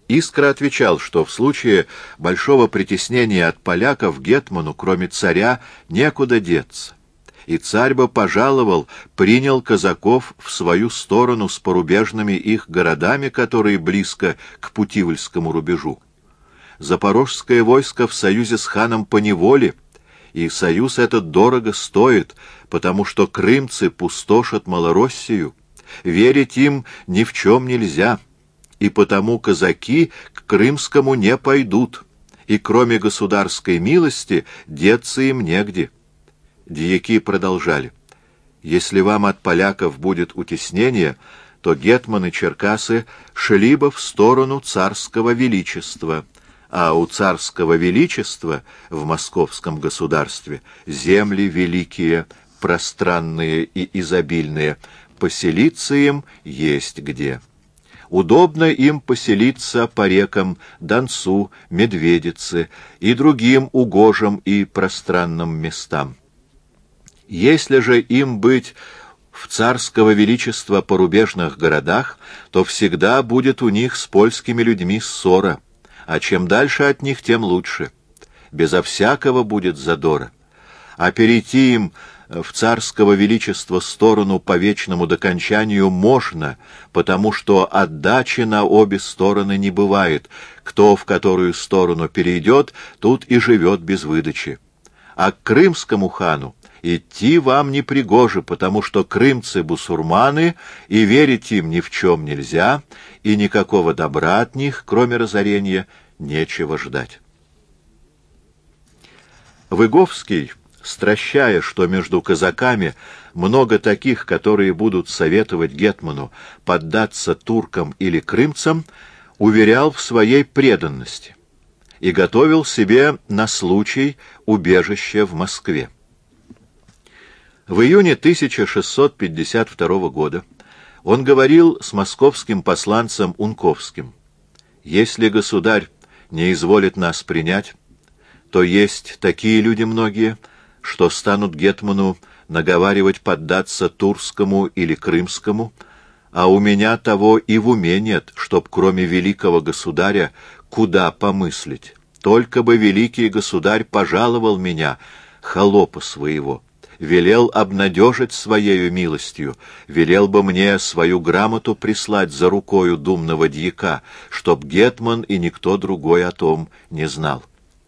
Искра отвечал, что в случае большого притеснения от поляков гетману, кроме царя, некуда деться, и царь бы пожаловал, принял казаков в свою сторону с порубежными их городами, которые близко к Путивльскому рубежу. Запорожское войско в союзе с ханом поневоле, и союз этот дорого стоит, потому что крымцы пустошат Малороссию, верить им ни в чем нельзя, и потому казаки к крымскому не пойдут, и кроме государской милости деться им негде. Дьяки продолжали: если вам от поляков будет утеснение, то гетманы Черкасы шли бы в сторону царского величества, а у царского величества в московском государстве земли великие, пространные и изобильные, поселиться им есть где. Удобно им поселиться по рекам Донцу, Медведице и другим угожим и пространным местам. Если же им быть в царского величества порубежных городах, то всегда будет у них с польскими людьми ссора, а чем дальше от них, тем лучше. Безо всякого будет задора. А перейти им в царского величества сторону по вечному докончанию можно, потому что отдачи на обе стороны не бывает. Кто в которую сторону перейдет, тут и живет без выдачи. А к крымскому хану идти вам не пригоже, потому что крымцы бусурманы, и верить им ни в чем нельзя, и никакого добра от них, кроме разорения, нечего ждать. Выговский, стращая, что между казаками много таких, которые будут советовать гетману поддаться туркам или крымцам, уверял в своей преданности и готовил себе на случай убежища в Москве. В июне 1652 года он говорил с московским посланцем Унковским: «Если государь не изволит нас принять, то есть такие люди многие, что станут гетману наговаривать поддаться турскому или крымскому, а у меня того и в уме нет, чтоб кроме великого государя куда помыслить. Только бы великий государь пожаловал меня, холопа своего, велел обнадежить своею милостью, велел бы мне свою грамоту прислать за рукою думного дьяка, чтоб гетман и никто другой о том не знал.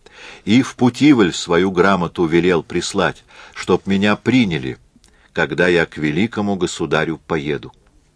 И в Путивль свою грамоту велел прислать, чтоб меня приняли, когда я к великому государю поеду.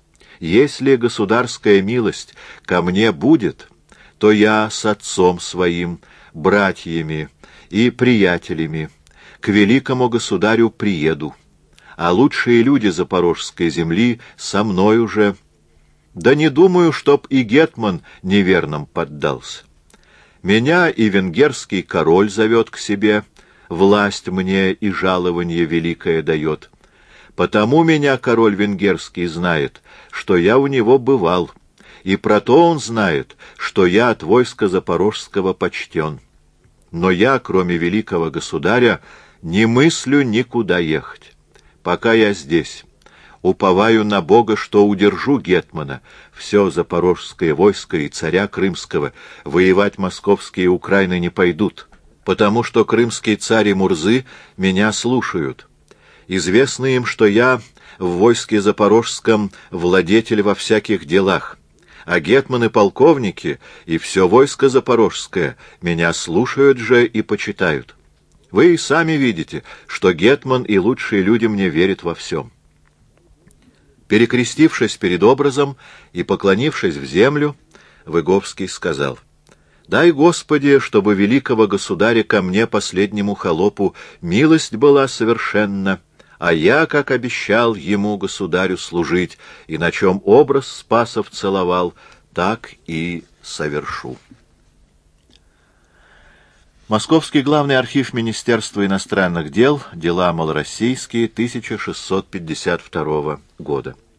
Если государская милость ко мне будет, то я с отцом своим, братьями и приятелями к великому государю приеду, а лучшие люди запорожской земли со мной уже. Да не думаю, чтоб и гетман неверным поддался. Меня и венгерский король зовет к себе, власть мне и жалование великое дает. Потому меня король венгерский знает, что я у него бывал, и про то он знает, что я от войска запорожского почтен. Но я, кроме великого государя, не мыслю никуда ехать. Пока я здесь, уповаю на Бога, что удержу гетмана, все запорожское войско и царя крымского, воевать московские Украины не пойдут, потому что крымский царь и Мурзы меня слушают. Известно им, что я в войске запорожском владетель во всяких делах, а гетманы-полковники и все войско запорожское меня слушают же и почитают. Вы и сами видите, что гетман и лучшие люди мне верят во всем». Перекрестившись перед образом и поклонившись в землю, Выговский сказал: «Дай, Господи, чтобы великого государя ко мне, последнему холопу, милость была совершенна, а я, как обещал ему, государю, служить, и на чем образ Спасов целовал, так и совершу». Московский главный архив Министерства иностранных дел, дела малороссийские, 1652 года.